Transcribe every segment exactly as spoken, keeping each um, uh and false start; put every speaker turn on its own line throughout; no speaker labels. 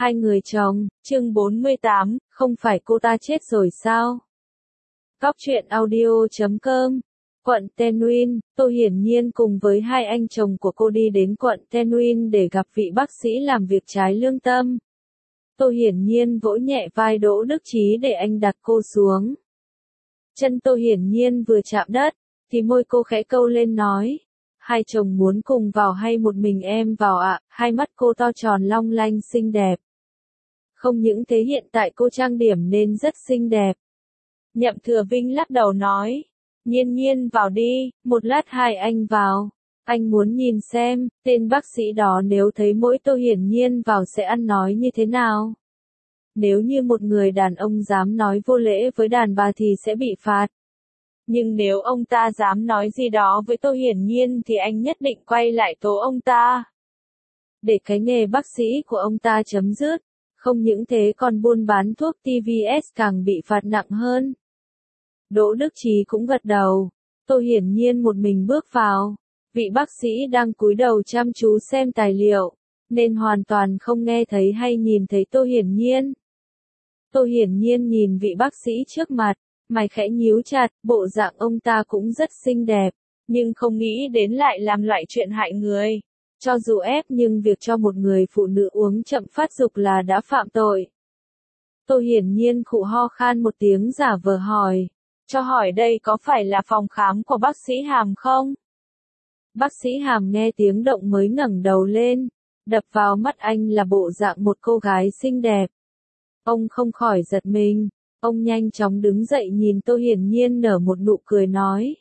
Hai người chồng, chương bốn mươi tám, không phải cô ta chết rồi sao? Góc truyện audio chấm com. Quận Tenwin, Tô Hiển Nhiên cùng với hai anh chồng của cô đi đến quận Tenwin để gặp vị bác sĩ làm việc trái lương tâm. Tô Hiển Nhiên vỗ nhẹ vai Đỗ Đức Chí để anh đặt cô xuống. Chân Tô Hiển Nhiên vừa chạm đất, thì môi cô khẽ câu lên nói. Hai chồng muốn cùng vào hay một mình em vào ạ? À? Hai mắt cô to tròn long lanh xinh đẹp. Không những thế hiện tại cô trang điểm nên rất xinh đẹp. Nhậm Thừa Vinh lắc đầu nói. Nhiên Nhiên vào đi, một lát hai anh vào. Anh muốn nhìn xem, tên bác sĩ đó nếu thấy mỗi Tô Hiển Nhiên vào sẽ ăn nói như thế nào. Nếu như một người đàn ông dám nói vô lễ với đàn bà thì sẽ bị phạt. Nhưng nếu ông ta dám nói gì đó với Tô Hiển Nhiên thì anh nhất định quay lại tố ông ta. Để cái nghề bác sĩ của ông ta chấm dứt. Không những thế còn buôn bán thuốc tê vê ét càng bị phạt nặng hơn. Đỗ Đức Chí cũng gật đầu. Tô Hiển Nhiên một mình bước vào. Vị bác sĩ đang cúi đầu chăm chú xem tài liệu, nên hoàn toàn không nghe thấy hay nhìn thấy Tô Hiển Nhiên. Tô Hiển Nhiên nhìn vị bác sĩ trước mặt, mày khẽ nhíu chặt, bộ dạng ông ta cũng rất xinh đẹp, nhưng không nghĩ đến lại làm loại chuyện hại người. Cho dù ép nhưng việc cho một người phụ nữ uống chậm phát dục là đã phạm tội. Tô Hiển Nhiên khụ ho khan một tiếng giả vờ hỏi. Cho hỏi đây có phải là phòng khám của bác sĩ Hàm không? Bác sĩ Hàm nghe tiếng động mới ngẩng đầu lên. Đập vào mắt anh là bộ dạng một cô gái xinh đẹp. Ông không khỏi giật mình. Ông nhanh chóng đứng dậy nhìn Tô Hiển Nhiên nở một nụ cười nói.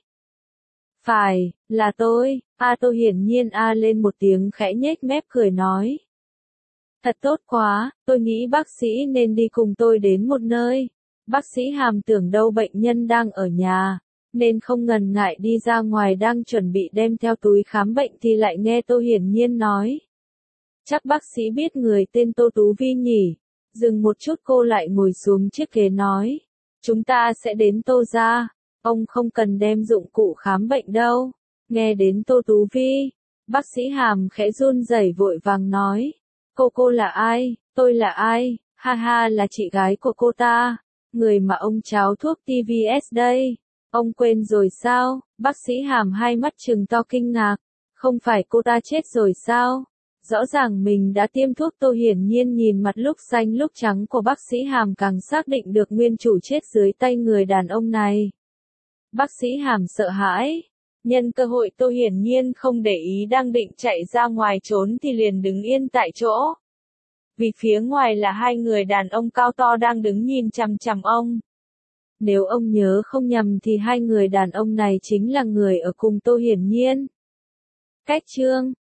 Phải, là tôi. A Tô Hiển Nhiên a lên một tiếng khẽ nhếch mép cười nói. Thật tốt quá, tôi nghĩ bác sĩ nên đi cùng tôi đến một nơi. Bác sĩ Hàm tưởng đâu bệnh nhân đang ở nhà, nên không ngần ngại đi ra ngoài đang chuẩn bị đem theo túi khám bệnh thì lại nghe Tô Hiển Nhiên nói. Chắc bác sĩ biết người tên Tô Tú Vi nhỉ? Dừng một chút cô lại ngồi xuống chiếc ghế nói. Chúng ta sẽ đến Tô gia, ông không cần đem dụng cụ khám bệnh đâu. Nghe đến Tô Tú Vi, bác sĩ Hàm khẽ run rẩy vội vàng nói. Cô cô là ai? Tôi là ai? Ha ha là chị gái của cô ta. Người mà ông cháo thuốc tê vê ét đây. Ông quên rồi sao? Bác sĩ Hàm hai mắt trừng to kinh ngạc. Không phải cô ta chết rồi sao? Rõ ràng mình đã tiêm thuốc. Tô Hiển Nhiên nhìn mặt lúc xanh lúc trắng của bác sĩ Hàm càng xác định được nguyên chủ chết dưới tay người đàn ông này. Bác sĩ Hàm sợ hãi. Nhân cơ hội Tô Hiển Nhiên không để ý đang định chạy ra ngoài trốn thì liền đứng yên tại chỗ. Vì phía ngoài là hai người đàn ông cao to đang đứng nhìn chằm chằm ông. Nếu ông nhớ không nhầm thì hai người đàn ông này chính là người ở cùng Tô Hiển Nhiên. Cách chương